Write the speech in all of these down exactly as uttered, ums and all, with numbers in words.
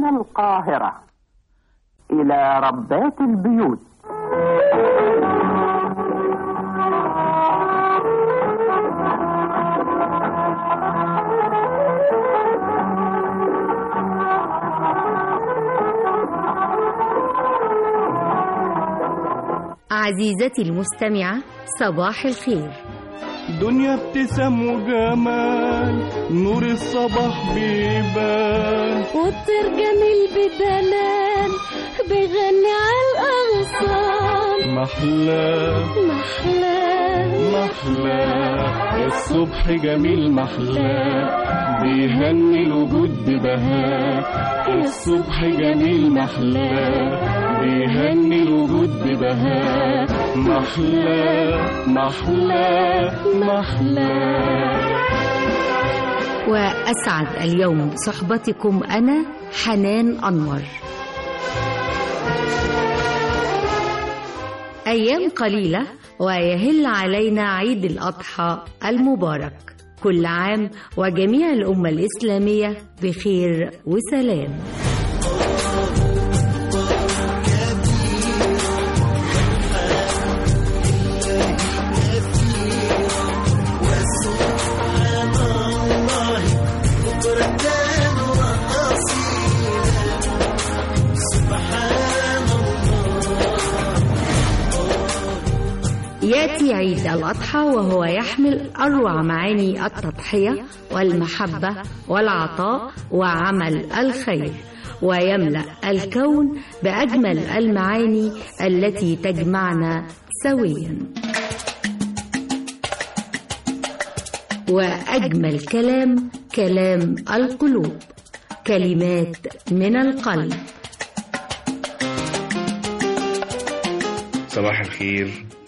القاهرة إلى ربات البيوت. عزيزتي المستمعة، صباح الخير. دنيا ابتسام وجمال، نور الصباح بيبان، والطير جميل بدلال بيغني على الأغصان. محلاه محلاه محلاه الصبح جميل، محلاه بيهني الوجود ببهاء. الصبح جميل محلاه بيهني الوجود ببهاء. محلاه محلاه محلاه. وأسعد اليوم صحبتكم أنا حنان أنور. أيام قليلة ويهل علينا عيد الأضحى المبارك. كل عام وجميع الأمة الإسلامية بخير وسلام. يأتي عيد الأضحى وهو يحمل أروع معاني التضحية والمحبة والعطاء وعمل الخير، ويملأ الكون بأجمل المعاني التي تجمعنا سويا. وأجمل كلام كلام القلوب، كلمات من القلب. صباح الخير،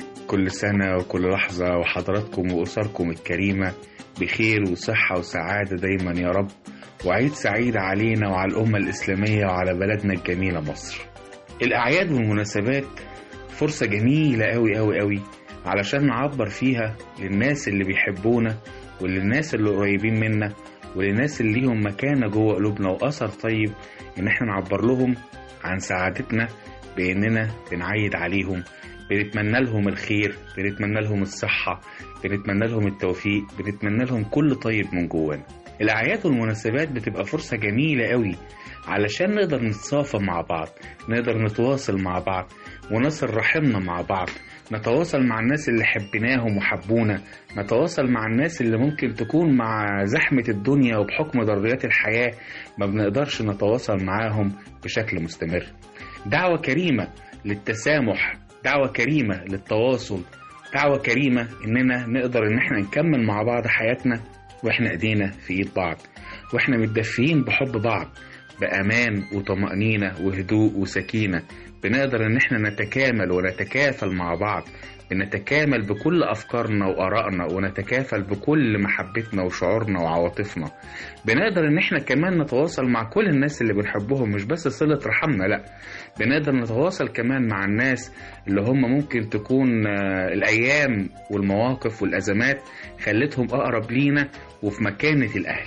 كل سنة وكل لحظة وحضراتكم وأسركم الكريمة بخير وصحة وسعادة دايما يا رب، وعيد سعيد علينا وعلى الأمة الإسلامية وعلى بلدنا الجميلة مصر. الأعياد والمناسبات فرصة جميلة أوي أوي أوي علشان نعبر فيها للناس اللي بيحبونا وللناس اللي قريبين منا وللناس اللي ليهم مكانة جوه قلوبنا وأثر طيب، إن احنا نعبر لهم عن سعادتنا بإننا بنعيد عليهم، بنتمنى لهم الخير، بنتمنى لهم الصحة، بنتمنى لهم التوفيق، بنتمنى لهم كل طيب من جوانا. الأعياد والمناسبات بتبقى فرصة جميلة قوي علشان نقدر نتصافى مع بعض، نقدر نتواصل مع بعض ونصل رحمنا مع بعض، نتواصل مع الناس اللي حبيناهم وحبونا، نتواصل مع الناس اللي ممكن تكون مع زحمة الدنيا وبحكم ضروريات الحياة ما بنقدرش نتواصل معاهم بشكل مستمر. دعوة كريمة للتسامح، دعوة كريمة للتواصل، دعوة كريمة إننا نقدر إن احنا نكمل مع بعض حياتنا وإحنا إيدينا في إيد بعض، وإحنا متدفيين بحب بعض بأمان وطمأنينة وهدوء وسكينة. بنقدر إن احنا نتكامل ونتكافل مع بعض، بنتكامل بكل أفكارنا وآرائنا ونتكافل بكل محبتنا وشعورنا وعواطفنا. بنقدر إن احنا كمان نتواصل مع كل الناس اللي بنحبهم، مش بس صلة رحمنا، لأ، بنقدر نتواصل كمان مع الناس اللي هم ممكن تكون الأيام والمواقف والأزمات خلتهم أقرب لينا وفي مكانة الأهل،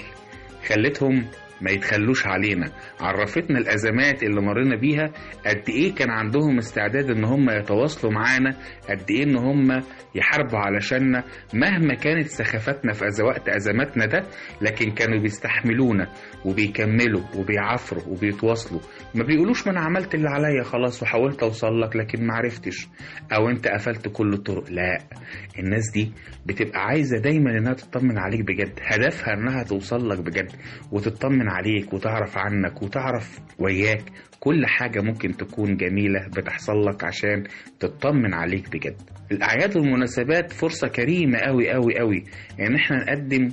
خلتهم ما يتخلوش علينا، عرفتنا الأزمات اللي مرينا بيها قد إيه كان عندهم استعداد إن هم يتواصلوا معانا، قد إيه إن هم يحاربوا علشاننا مهما كانت سخافتنا في وقت أزماتنا ده، لكن كانوا بيستحملونا وبيكملوا وبيعافروا وبيتواصلوا. ما بيقولوش ما أنا عملت اللي عليا خلاص وحاولت أوصل لك لكن ما عرفتش، أو أنت قفلت كل الطرق. لا، الناس دي بتبقى عايزة دايما إنها تطمن عليك بجد، هدفها إنها توصل لك بجد وتطمن عليك وتعرف عنك وتعرف وياك كل حاجة ممكن تكون جميلة بتحصل لك عشان تطمن عليك بجد. الأعياد والمناسبات فرصة كريمة قوي قوي قوي يعني احنا نقدم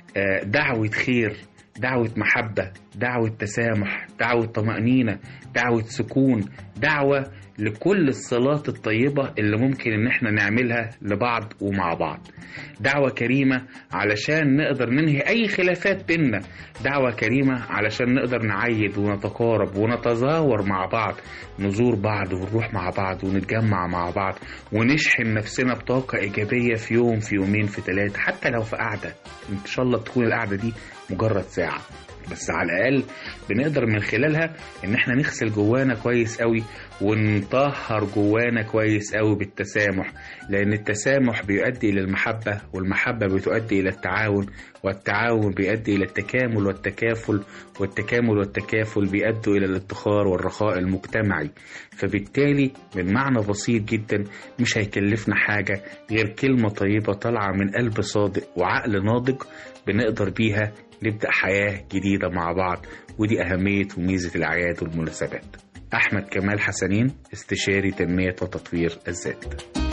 دعوة خير، دعوة محبة، دعوة تسامح، دعوة طمأنينة، دعوة سكون، دعوة لكل الصلات الطيبة اللي ممكن ان احنا نعملها لبعض ومع بعض. دعوة كريمة علشان نقدر ننهي اي خلافات بيننا، دعوة كريمة علشان نقدر نعيد ونتقارب ونتزاور مع بعض، نزور بعض ونروح مع بعض ونتجمع مع بعض ونشحن نفسنا بطاقة ايجابية في يوم في يومين في ثلاثة، حتى لو في قعدة ان شاء الله تكون القعدة دي مجرد ساعة، بس على الأقل بنقدر من خلالها إن احنا نغسل جوانا كويس قوي ونطهر جوانا كويس قوي بالتسامح، لأن التسامح بيؤدي إلى المحبة، والمحبة بتؤدي إلى التعاون، والتعاون بيؤدي إلى التكامل والتكافل، والتكامل والتكافل بيؤدوا إلى الادخار والرخاء المجتمعي. فبالتالي من معنى بسيط جدا مش هيكلفنا حاجة غير كلمة طيبة طالعة من قلب صادق وعقل ناضج بنقدر بيها نبدأ حياة جديدة مع بعض. ودي أهمية وميزة الأعياد والمناسبات. أحمد كمال حسنين، استشاري تنمية وتطوير الذات.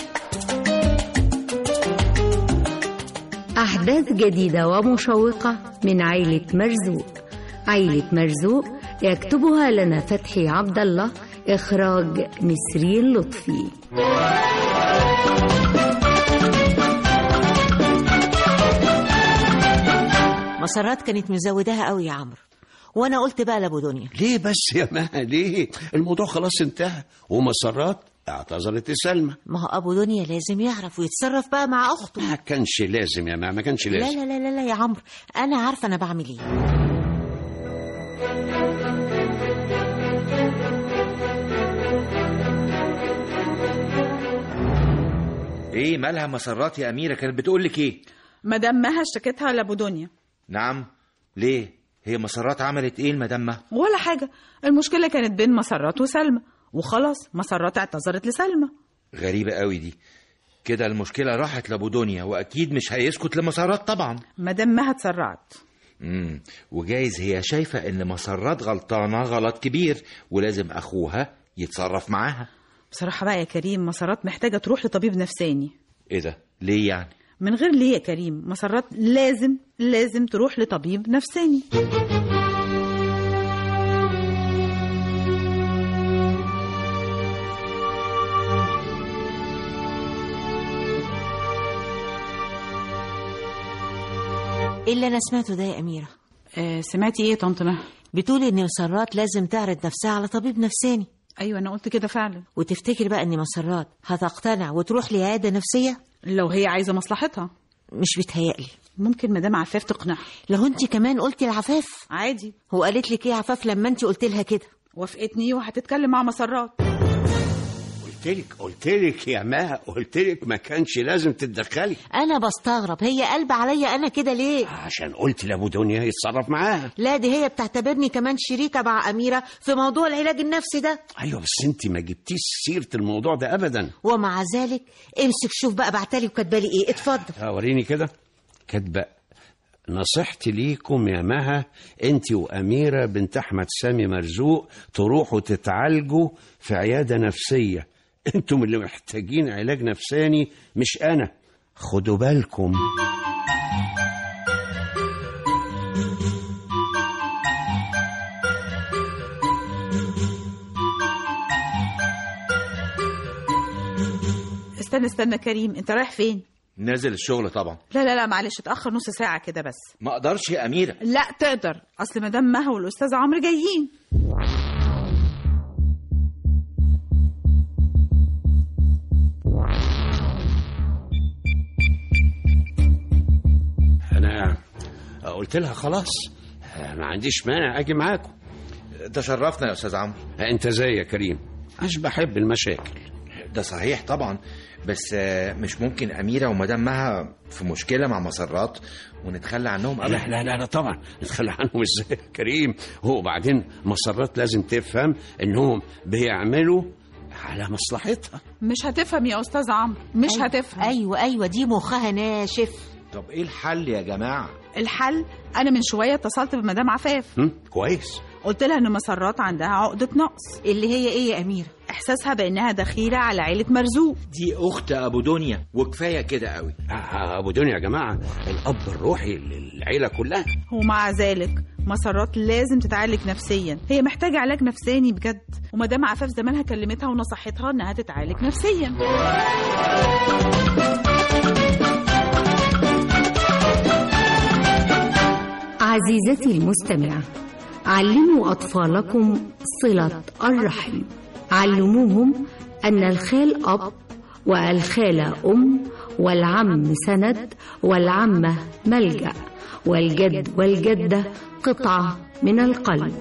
أحداث جديدة ومشوقة من عائلة مرزوق. عائلة مرزوق يكتبها لنا فتحي عبد الله، إخراج نسرين لطفي. مسرات كانت مزوداها قوي يا عمرو، وانا قلت بقى لابو دنيا ليه بس يا مها ليه؟ الموضوع خلاص انتهى ومسرات اعتذرت لسلمى. ما هو ابو دنيا لازم يعرف ويتصرف بقى مع اخته. ما كانش لازم يا مها، ما كانش لازم. لا لا لا لا يا عمرو، انا عارفه انا بعمل ايه. ايه مالها مسرات يا اميره؟ كانت بتقول لك ايه؟ مدام مها اشتكتها لابو دنيا. نعم؟ ليه؟ هي مسرات عملت ايه المدام مها؟ ولا حاجه، المشكله كانت بين مسرات وسلمى وخلاص، مسرات اعتذرت لسلمى. غريبه قوي دي. كده المشكله راحت لابو دنيا، واكيد مش هيسكت لمسرات طبعا. مدام مها اتسرعت. امم وجايز هي شايفه ان مسرات غلطانه غلط كبير ولازم اخوها يتصرف معاها. بصراحه بقى يا كريم، مسرات محتاجه تروح لطبيب نفساني. ايه ده؟ ليه يعني؟ من غير ليه يا كريم، مسرات لازم لازم تروح لطبيب نفساني. ايه اللي انا سمعته ده يا اميره؟ آه سمعتي ايه يا طنط مها؟ بتقولي ان مسرات لازم تعرض نفسها على طبيب نفساني. ايوه انا قلت كده فعلا. وتفتكر بقى ان مسرات هتقتنع وتروح لعياده نفسيه لو هي عايزه مصلحتها؟ مش بتهيألي. ممكن مدام عفاف تقنعها. لو انت كمان قلتي لعفاف عادي. هو قالت لك ايه عفاف لما انت قلت لها كده؟ وافقتني وهتتكلم مع مسرات. قلتلك قلتلك يا مها، قلتلك ما كانش لازم تتدخلي. انا بستغرب هي قلب عليا انا كده ليه؟ عشان قلت لابو دنيا يتصرف معاها. لا دي هي بتعتبرني كمان شريكه مع اميره في موضوع العلاج النفسي ده. ايوه بس انت ما جبتيش سيره الموضوع ده ابدا. ومع ذلك امسك شوف بقى بعتلي وكاتبالي ايه. اتفضل. وريني كده. كاتبه: نصيحتي ليكم يا مها، انت واميره بنت احمد سامي مرزوق تروحوا تتعالجوا في عياده نفسيه. انتم اللي محتاجين علاج نفساني مش انا، خدوا بالكم. استنى استنى كريم، انت رايح فين؟ نازل الشغل طبعا. لا لا لا معلش، اتأخر نص ساعة كده بس. ما اقدرش يا اميره. لا تقدر، اصل مدام مها والاستاذ عمرو جايين. انا قلت لها خلاص ما عنديش مانع اجي معاكم. تشرفنا يا استاذ عمرو. انت زي يا كريم، مش بحب المشاكل. ده صحيح طبعا، بس مش ممكن اميره ومدام مها في مشكله مع مسرات ونتخلى عنهم ابدا. لا لا لا, لا طبعا نتخلى عنهم ازاي يا كريم؟ هو بعدين مسرات لازم تفهم انهم بيعملوا على مصلحتها. مش هتفهم يا استاذ عمرو، مش أيوة هتفهم. ايوه ايوه دي مخها ناشف. طب ايه الحل يا جماعه؟ الحل، انا من شويه اتصلت بمدام عفاف. كويس. قلت لها ان مسرات عندها عقده نقص. اللي هي ايه يا اميره؟ احساسها بانها دخيله على عيله مرزوق. دي اخت ابو دنيا وكفايه كده قوي. ابو دنيا يا جماعه الاب الروحي للعيله كلها. ومع ذلك مسرات لازم تتعالج نفسيا، هي محتاجه علاج نفساني بجد. ومدام عفاف زمانها كلمتها ونصحتها انها تتعالج نفسيا. عزيزتي المستمعة، علموا أطفالكم صلة الرحم. علموهم أن الخال أب والخالة أم والعم سند والعمة ملجأ والجد والجدة قطعة من القلب.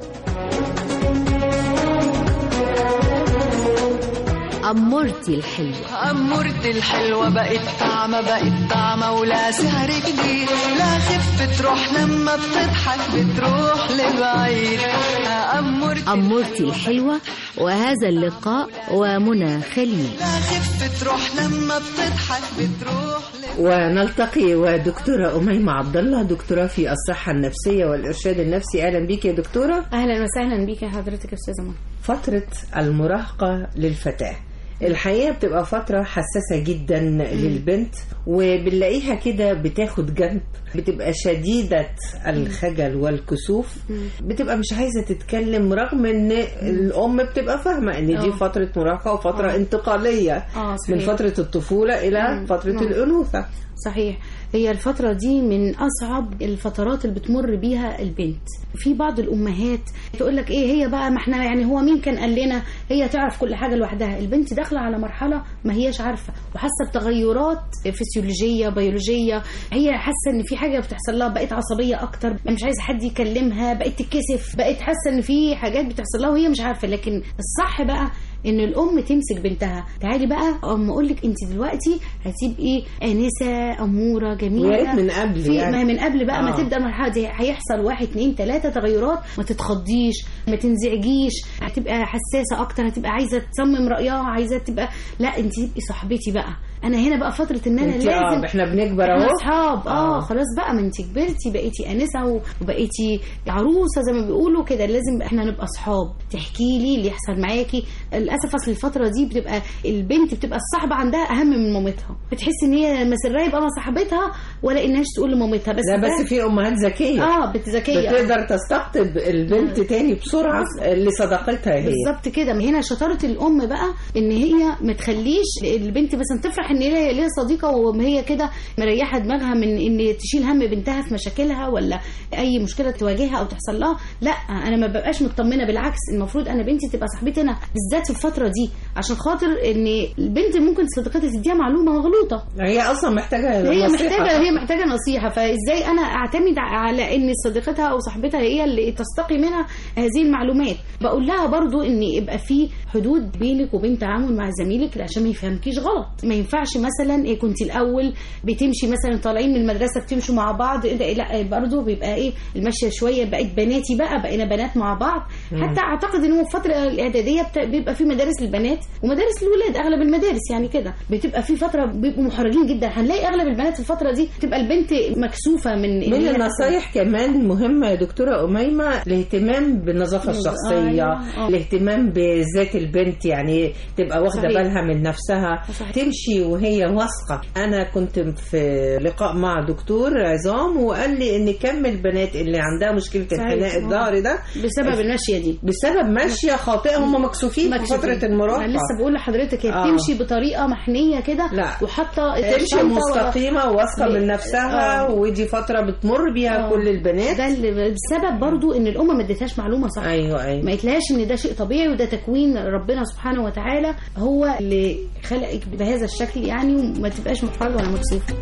أمورتي الحلوة. أمورتي الحلوة بقت طعمة بقت طعمة ولا سهر جديد، لا خف تروح لما بتضحك بتروح لبعيد. أمورتي, أمورتي الحلوة، وهذا اللقاء ومنى خليل. لا خف تروح لما بتضحك بتروح لبعيد. ونلتقي ودكتورة أميمة عبد الله، دكتورة في الصحة النفسية والإرشاد النفسي. أهلا بيك يا دكتورة. أهلا وسهلا بيك يا حضرتك يا أستاذة منى. فترة المراهقة للفتاة الحقيقة بتبقى فترة حساسة جدا للبنت، وبنلاقيها كده بتاخد جنب، بتبقى شديدة الخجل والكسوف، بتبقى مش عايزة تتكلم، رغم ان الام بتبقى فاهمة ان دي فترة مراهقة وفترة انتقالية من فترة الطفولة الى فترة الأنوثة. صحيح، هي الفترة دي من أصعب الفترات اللي بتمر بيها البنت. في بعض الأمهات تقول لك إيه هي بقى، ما احنا يعني هو مين كان قال لنا هي تعرف كل حاجة لوحدها. البنت داخلة على مرحلة ما هياش عارفة وحاسة بتغيرات فسيولوجية بيولوجية، هي حاسة إن في حاجة بتحصل لها، بقت عصبية أكتر، مش عايزة حد يكلمها، بقت تتكسف، بقت حاسة إن في حاجات بتحصل لها وهي مش عارفة. لكن الصح بقى ان الام تمسك بنتها، تعالي بقى ام اقول لك انت دلوقتي هتبقي انسه اموره جميله، ويا ريت من قبل يعني من قبل بقى آه. ما تبدا المرحله دي هيحصل واحد اتنين تلاته تغيرات، ما تتخضيش، ما تنزعجيش، هتبقى حساسه اكتر، هتبقى عايزه تصمم رايها، عايزه تبقى لا انت تبقي صاحبتي بقى، انا هنا بقى فتره ان انا لازم اه احنا بنكبر اهو اصحاب اه. اه خلاص بقى، ما انت كبرتي بقيتي انسه وبقيتي عروسه زي ما بيقولوا كده، لازم احنا نبقى اصحاب، تحكي لي اللي يحصل معاكي. للاسف اصل الفتره دي بتبقى البنت بتبقى الصاحبه عندها اهم من مامتها، بتحس ان هي مسرها يبقى مع صاحبتها ولا انهاش تقول لمامتها. بس لا بس في امهات ذكيه اه بتذكيه بتقدر تستقطب البنت آه. تاني بسرعه لصداقتها هي بالظبط كده. هنا شطاره الام بقى ان هي ما تخليش البنت مثلا تفرح ان هي ليها صديقه وهي كده مريحه دماغها من ان تشيل هم بنتها في مشاكلها ولا اي مشكله تواجهها او تحصل لها. لا انا ما ببقاش مطمنه، بالعكس المفروض انا بنتي تبقى صاحبتي انا بالذات في الفتره دي، عشان خاطر ان البنت ممكن صديقتها تديها معلومه مغلوطه، هي اصلا محتاجه هي نصيحة. محتاجه هي محتاجه نصيحه، فازاي انا اعتمد على ان صديقتها او صاحبتها هي اللي تستقي منها هذه المعلومات. بقول لها برضو ان يبقى في حدود بينك وبين تعامل مع زميلك عشان ما يفهمكيش غلط. ما ينفعش مثلا إيه كنت الاول بتمشي مثلا طالعين من المدرسه بتمشوا مع بعض، لا برضو بيبقى ايه المشيه شويه بقت بناتي بقى بقينا بنات مع بعض. مم. حتى اعتقد ان هو في الفتره الاعداديه بيبقى في مدارس للبنات ومدارس للولاد، اغلب المدارس يعني كده بتبقى في فتره بيبقوا محرجين جدا، هنلاقي اغلب البنات في الفتره دي تبقى البنت مكسوفه من من النصايح كمان مهمه يا دكتوره أميمة، الاهتمام بالنظافه الشخصيه، آه. الاهتمام بذات البنت، يعني تبقى واخده بالها من نفسها، صحيح. تمشي وهي واثقه. انا كنت في لقاء مع دكتور عظام وقال لي ان كم البنات اللي عندها مشكله انحناء الظهر ده بسبب المشيه دي، بسبب مشيه خاطئه، هم مكسوفين في فتره المراهقه. انا لسه بقول لحضرتك هي بتمشي آه. بطريقه محنيه كده وحاطه تمشي مستقيمه وواثقه من نفسها آه. ودي فتره بتمر بيها آه. كل البنات. ده السبب برضو ان الام ما ادتهاش معلومه صح. ايوه ايوه ما قالتلهاش ان ده شيء طبيعي وده تكوين ربنا سبحانه وتعالى هو اللي خلقك بهذا الشكل يعني، وما تبقاش محرجه ولا مكسوفه.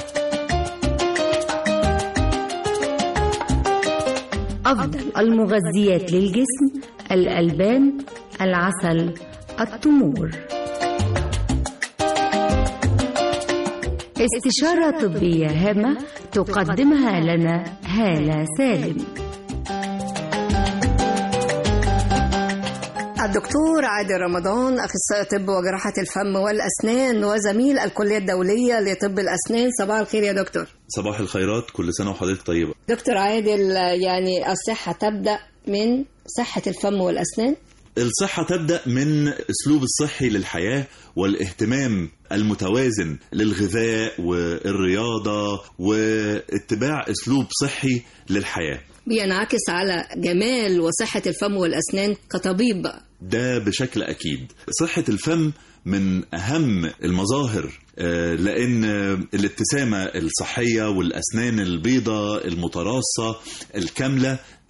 أفضل المغذيات للجسم: الألبان، العسل، التمور. استشارة طبية هامة تقدمها لنا هالة سالم. الدكتور عادل رمضان، أخصائي طب وجراحة الفم والأسنان وزميل الكلية الدولية لطب الأسنان. صباح الخير يا دكتور. صباح الخيرات، كل سنة وحضرتك طيبة. دكتور عادل، يعني الصحة تبدأ من صحة الفم والأسنان؟ الصحة تبدأ من أسلوب الصحي للحياة والاهتمام المتوازن للغذاء والرياضة واتباع أسلوب صحي للحياة، بينعكس على جمال وصحة الفم والأسنان كطبيب بقى. ده بشكل أكيد. صحة الفم من أهم المظاهر، لأن الابتسامة الصحية والأسنان البيضاء المتراصة الكاملة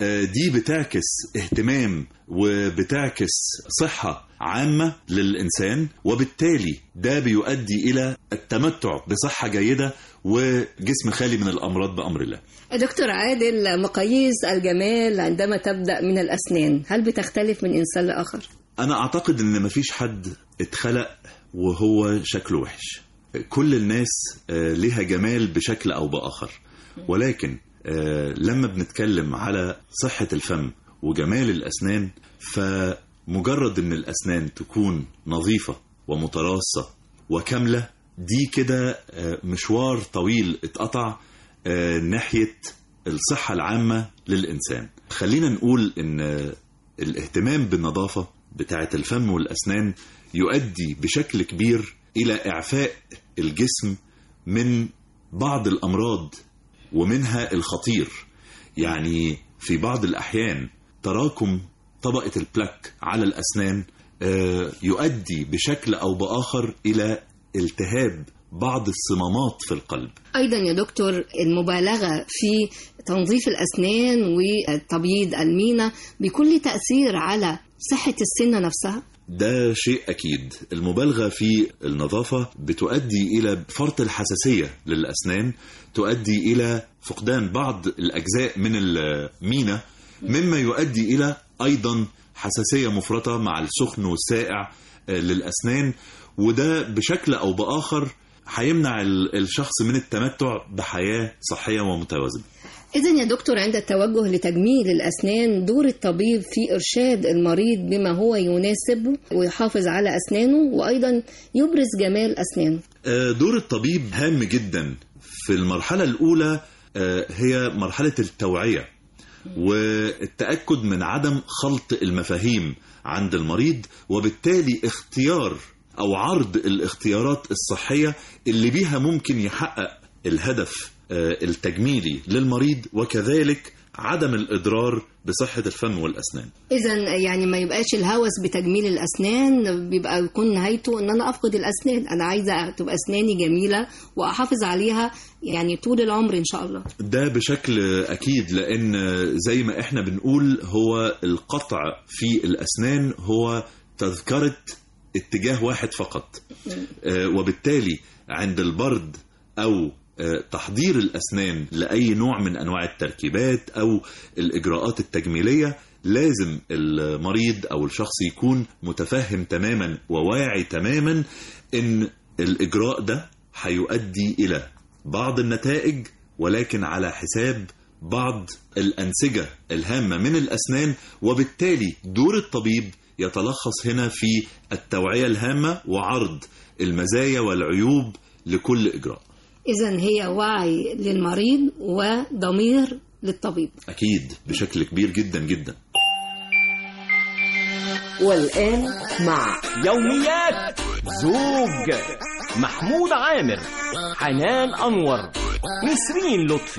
دي بتعكس اهتمام وبتعكس صحة عامة للإنسان، وبالتالي ده بيؤدي إلى التمتع بصحة جيدة وجسم خالي من الأمراض بأمر الله. دكتور عادل، مقاييس الجمال عندما تبدأ من الأسنان هل بتختلف من إنسان لآخر؟ أنا أعتقد أن مفيش حد اتخلق وهو شكله وحش. كل الناس لها جمال بشكل أو بآخر، ولكن لما بنتكلم على صحة الفم وجمال الأسنان، فمجرد أن الأسنان تكون نظيفة ومتراصة وكاملة، دي كده مشوار طويل اتقطع ناحية الصحة العامة للإنسان. خلينا نقول أن الاهتمام بالنظافة بتاعة الفم والأسنان يؤدي بشكل كبير إلى إعفاء الجسم من بعض الأمراض ومنها الخطير. يعني في بعض الأحيان تراكم طبقة البلاك على الأسنان يؤدي بشكل أو بآخر إلى التهاب بعض الصمامات في القلب. أيضا يا دكتور، المبالغة في تنظيف الأسنان وتبييض المينا بيكون له تأثير على صحة السنة نفسها؟ ده شيء أكيد. المبالغة في النظافة بتؤدي إلى فرط الحساسية للأسنان، تؤدي إلى فقدان بعض الأجزاء من المينا، مما يؤدي إلى أيضا حساسية مفرطة مع السخن والسائع للأسنان، وده بشكل أو بآخر هيمنع الشخص من التمتع بحياة صحية ومتوازنة. إذن يا دكتور، عند التوجه لتجميل الأسنان دور الطبيب في إرشاد المريض بما هو يناسبه ويحافظ على أسنانه وأيضا يبرز جمال أسنانه. دور الطبيب هام جدا. في المرحلة الأولى هي مرحلة التوعية والتأكد من عدم خلط المفاهيم عند المريض، وبالتالي اختيار أو عرض الاختيارات الصحية اللي بيها ممكن يحقق الهدف التجميلي للمريض، وكذلك عدم الإضرار بصحة الفم والأسنان. إذن يعني ما يبقاش الهوس بتجميل الأسنان بيبقى يكون نهايته أن أنا أفقد الأسنان. أنا عايزة تبقى أسناني جميلة وأحافظ عليها يعني طول العمر إن شاء الله. ده بشكل أكيد، لأن زي ما إحنا بنقول هو القطع في الأسنان هو تذكرة اتجاه واحد فقط، وبالتالي عند البرد أو تحضير الأسنان لأي نوع من أنواع التركيبات أو الإجراءات التجميلية، لازم المريض أو الشخص يكون متفهم تماما وواعي تماما إن الإجراء ده هيؤدي إلى بعض النتائج، ولكن على حساب بعض الأنسجة الهامة من الأسنان، وبالتالي دور الطبيب يتلخص هنا في التوعية الهامة وعرض المزايا والعيوب لكل إجراء. إذن هي وعي للمريض وضمير للطبيب. أكيد بشكل كبير جدا جدا. والآن مع يوميات زوج محمود عامر، حنان أنور، نسرين لطفي.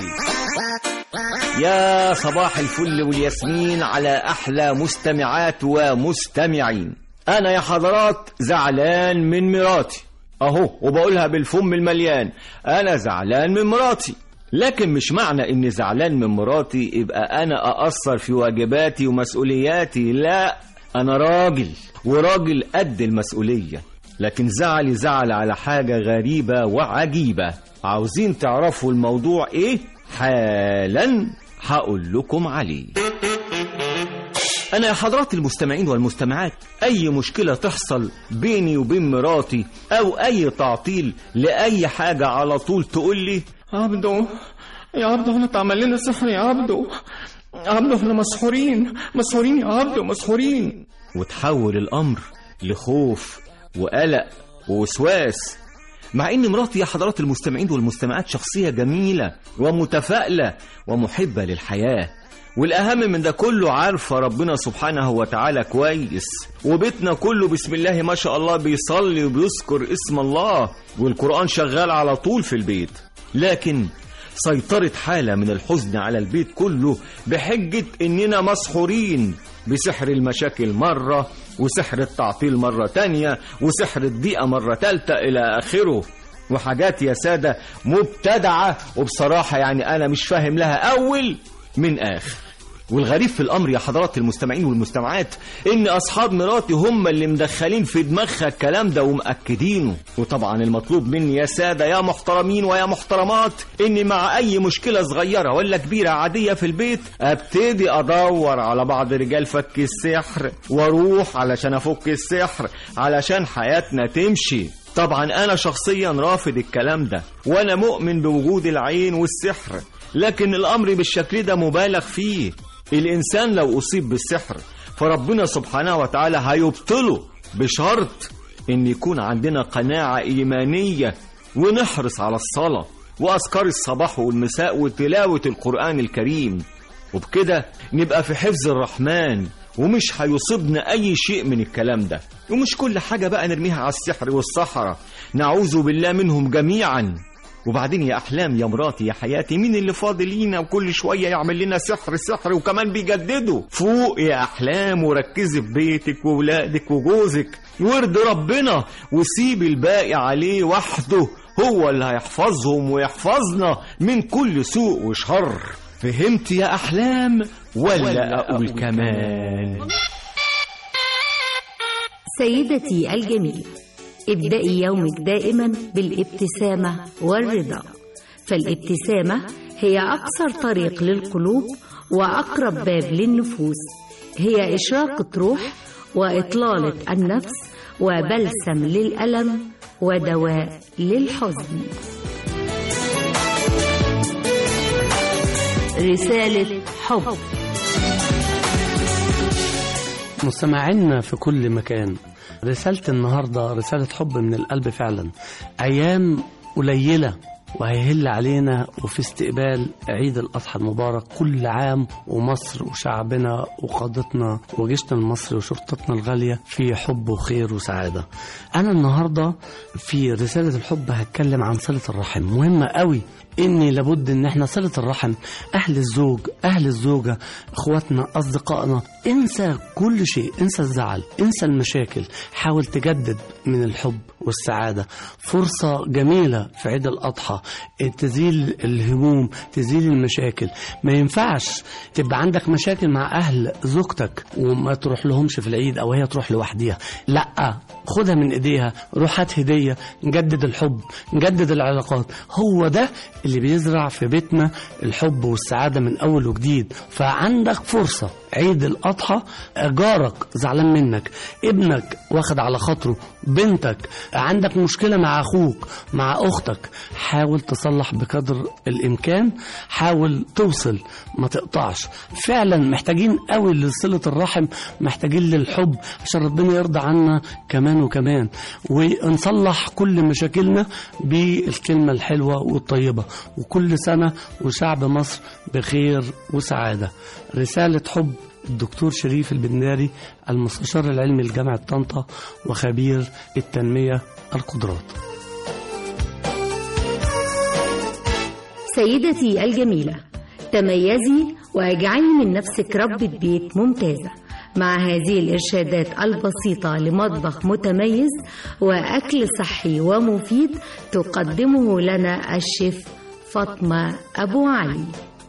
يا صباح الفل والياسمين على أحلى مستمعات ومستمعين. أنا يا حضرات زعلان من مراتي أهو، وبقولها بالفم المليان، أنا زعلان من مراتي. لكن مش معنى إني زعلان من مراتي يبقى أنا أقصر في واجباتي ومسؤولياتي. لا، أنا راجل وراجل قد المسؤولية، لكن زعلي زعل على حاجة غريبة وعجيبة. عاوزين تعرفوا الموضوع إيه؟ حالا هقول لكم عليه. أنا يا حضرات المستمعين والمستمعات، أي مشكلة تحصل بيني وبين مراتي أو أي تعطيل لأي حاجة على طول تقول لي: عبدو يا عبدو احنا اتعمل لنا سحر يا عبدو، عبدو احنا مسحورين مسحورين يا عبدو مسحورين. وتحول الأمر لخوف وقلق ووسواس، مع إن مراتي يا حضرات المستمعين والمستمعات شخصية جميلة ومتفائلة ومحبة للحياة، والأهم من ده كله عارفة ربنا سبحانه وتعالى كويس، وبيتنا كله بسم الله ما شاء الله بيصلي وبيذكر اسم الله، والقرآن شغال على طول في البيت. لكن سيطرت حالة من الحزن على البيت كله بحجة إننا مسحورين بسحر المشاكل مرة، وسحر التعطيل مرة تانية، وسحر الضيقة مرة تالتة إلى آخره، وحاجات يا سادة مبتدعة، وبصراحة يعني أنا مش فاهم لها أول من آخر. والغريب في الامر يا حضرات المستمعين والمستمعات ان اصحاب مراتي هم اللي مدخلين في دماغها الكلام ده ومأكدينه. وطبعا المطلوب مني يا ساده يا محترمين ويا محترمات اني مع اي مشكله صغيره ولا كبيره عاديه في البيت ابتدي ادور على بعض رجال فك السحر واروح علشان افك السحر علشان حياتنا تمشي. طبعا انا شخصيا رافض الكلام ده وانا مؤمن بوجود العين والسحر، لكن الامر بالشكل ده مبالغ فيه. الانسان لو اصيب بالسحر فربنا سبحانه وتعالى هيبطله بشرط ان يكون عندنا قناعة ايمانية ونحرص على الصلاة واذكار الصباح والمساء وتلاوة القرآن الكريم، وبكده نبقى في حفظ الرحمن ومش هيصيبنا اي شيء من الكلام ده. ومش كل حاجة بقى نرميها على السحر والسحرة، نعوذ بالله منهم جميعا. وبعدين يا أحلام يا مراتي يا حياتي، مين اللي فاضل لينا وكل شوية يعمل لنا سحر سحر وكمان بيجددوا؟ فوق يا أحلام وركزي في بيتك وولادك وجوزك وارضي ربنا وسيب الباقي عليه وحده، هو اللي هيحفظهم ويحفظنا من كل سوء وشر. فهمت يا أحلام ولا أقول كمان؟ سيدتي الجميلة، ابدأي يومك دائما بالابتسامة والرضا، فالابتسامة هي أقصر طريق للقلوب وأقرب باب للنفوس، هي إشراقة روح وإطلالة النفس وبلسم للألم ودواء للحزن. رسالة حب. مستمعينا في كل مكان، رسالة النهاردة رسالة حب من القلب فعلا. أيام قليلة وهيهل علينا وفي استقبال عيد الأضحى المبارك كل عام، ومصر وشعبنا وقادتنا وجيشنا المصري وشرطتنا الغالية في حب وخير وسعادة. أنا النهاردة في رسالة الحب هتكلم عن صلة الرحم، مهمة قوي إني لابد إن احنا صلة الرحم، أهل الزوج أهل الزوجة إخواتنا أصدقائنا، انسى كل شيء، انسى الزعل، انسى المشاكل، حاول تجدد من الحب والسعادة. فرصة جميلة في عيد الأضحى تزيل الهموم، تزيل المشاكل. ما ينفعش تبقى عندك مشاكل مع أهل زوجتك وما تروح لهمش في العيد أو هي تروح لوحديها، لأ، خدها من إيديها، روح هات هدية، نجدد الحب، نجدد العلاقات. هو ده اللي بيزرع في بيتنا الحب والسعادة من أول وجديد. فعندك فرصة عيد الأضحى، جارك زعلان منك، ابنك واخد على خاطره، بنتك عندك مشكلة مع أخوك مع أختك، حاول تصلح بقدر الإمكان، حاول توصل ما تقطعش. فعلا محتاجين قوي لصلة الرحم، محتاجين للحب عشان ربنا يرضى عنا كمان وكمان، ونصلح كل مشاكلنا بالكلمة الحلوة والطيبة. وكل سنة وشعب مصر بخير وسعادة. رسالة حب، الدكتور شريف البنداري، المستشار العلمي لجامعة طنطا وخبير التنمية القدرات. سيدتي الجميلة، تميزي واجعلي من نفسك ربة بيت ممتازة مع هذه الإرشادات البسيطة لمطبخ متميز وأكل صحي ومفيد تقدمه لنا الشيف فاطمة أبو علي.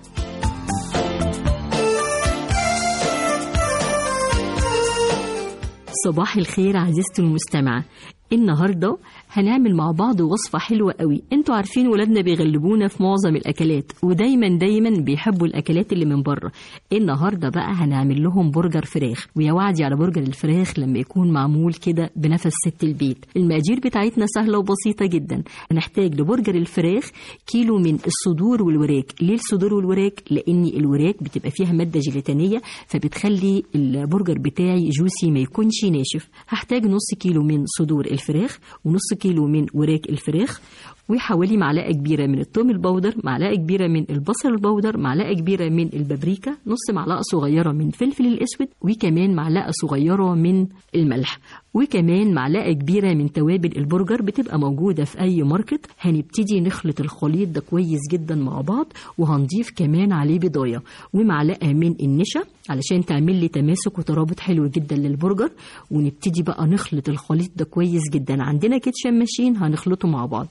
صباح الخير عزيزتي المستمعة. النهاردة هنعمل مع بعض وصفة حلوة قوي. انتوا عارفين ولادنا بيغلبونا في معظم الأكلات ودايما دايما بيحبوا الأكلات اللي من بره. النهاردة بقى هنعمل لهم برجر فراخ، ويا وعدي على برجر الفراخ لما يكون معمول كده بنفس ست البيت. المقادير بتاعتنا سهلة وبسيطة جدا. هنحتاج لبرجر الفراخ كيلو من الصدور والوراك. ليه الصدور والوراك؟ لأن الوراك بتبقى فيها مادة جيلاتينية فبتخلي البرجر بتاعي جوسي ما يكونش ناشف. هحتاج نص كيلو من صدور الفراخ ونص كيلو من وراك الفراخ، وحوالي معلقة كبيرة من الثوم البودر، معلقة كبيرة من البصل البودر، معلقة كبيرة من البابريكا، نص معلقة صغيرة من فلفل الأسود، وكمان معلقة صغيرة من الملح، وكمان معلقة كبيرة من توابل البرجر بتبقى موجودة في أي ماركت. هنبتدي نخلط الخليط ده كويس جدا مع بعض، وهنضيف كمان عليه بيضاية ومعلقة من النشا علشان تعمل لي تماسك وترابط حلو جدا للبرجر. ونبتدي بقى نخلط الخليط ده كويس جدا. عندنا كيتشن ماشين هنخلطه مع بعض، يعني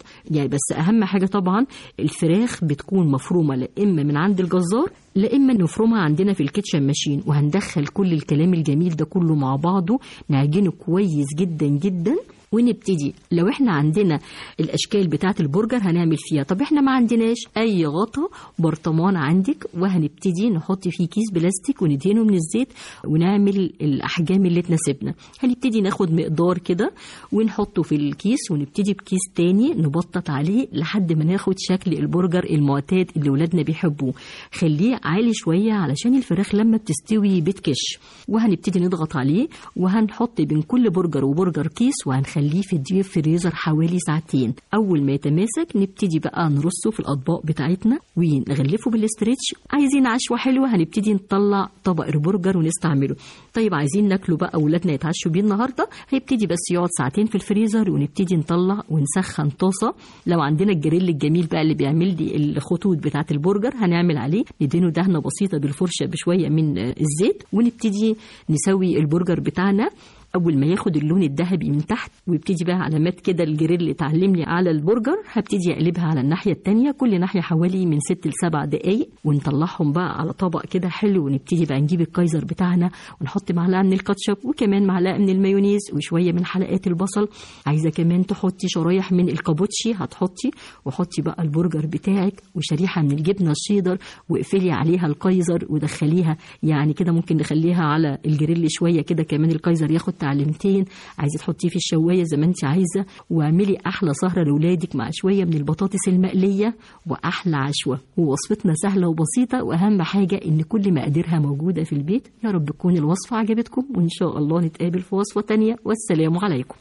بس اهم حاجه طبعا الفراخ بتكون مفرومه لا اما من عند الجزار لا اما نفرمها عندنا في الكيتشن ماشين، وهندخل كل الكلام الجميل ده كله مع بعضه نعجنه كويس جدا جدا ونبتدي. لو احنا عندنا الاشكال بتاعه البرجر هنعمل فيها، طب احنا ما عندناش اي غطا برطمان عندك، وهنبتدي نحط فيه كيس بلاستيك وندهنه من الزيت ونعمل الاحجام اللي تناسبنا. هنبتدي ناخد مقدار كده ونحطه في الكيس ونبتدي بكيس تاني نبطط عليه لحد ما ناخد شكل البرجر المعتاد اللي ولادنا بيحبوه. خليه عالي شويه علشان الفراخ لما بتستوي بتكش، وهنبتدي نضغط عليه وهنحط بين كل برجر وبرجر كيس وهنخليه خليه في الديب فريزر حوالي ساعتين. اول ما يتماسك نبتدي بقى نرصه في الاطباق بتاعتنا ونغلفه بالاسترتش. عايزين عشوه حلوه هنبتدي نطلع طبق البرجر ونستعمله. طيب عايزين ناكله بقى اولادنا يتعشوا بيه النهارده، هيبتدي بس يقعد ساعتين في الفريزر ونبتدي نطلع ونسخن طاسه. لو عندنا الجريل الجميل بقى اللي بيعمل لي الخطوط بتاعه البرجر هنعمل عليه ندهنه دهنه بسيطه بالفرشه بشويه من الزيت ونبتدي نسوي البرجر بتاعنا. اول ما ياخد اللون الذهبي من تحت ويبتدي بقى علامات كده الجريل اللي اتعلمني على البرجر، هبتدي اقلبها على الناحيه الثانيه كل ناحيه حوالي من ست لسبع دقائق ونطلعهم بقى على طبق كده حلو. ونبتدي بقى نجيب الكايزر بتاعنا ونحط معلقه من الكاتشب وكمان معلقه من المايونيز وشويه من حلقات البصل. عايزه كمان تحطي شرايح من الكابوتشي هتحطي، وحطي بقى البرجر بتاعك وشريحه من الجبنه الشيدر واقفلي عليها الكايزر ودخليها يعني كده. ممكن نخليها على الجريل شويه كده كمان الكايزر ياخد تعليمتين. عايزه تحطيه في الشوايه زي ما انت عايزه، واعملي احلى سهره لاولادك مع شويه من البطاطس المقليه واحلى عشوه. ووصفتنا سهله وبسيطه، واهم حاجه ان كل مقاديرها موجوده في البيت. يا رب تكون الوصفه عجبتكم، وان شاء الله نتقابل في وصفه تانية، والسلام عليكم.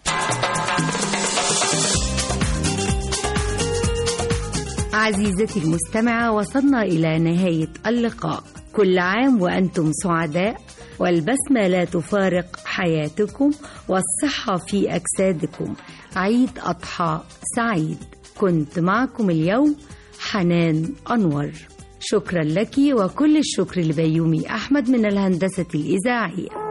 عزيزتي المستمعة، وصلنا إلى نهاية اللقاء. كل عام وأنتم سعداء، والبسمة لا تفارق حياتكم، والصحة في أجسادكم. عيد أضحى سعيد. كنت معكم اليوم حنان أنور. شكرا لك، وكل الشكر لبيومي أحمد من الهندسة الإذاعية.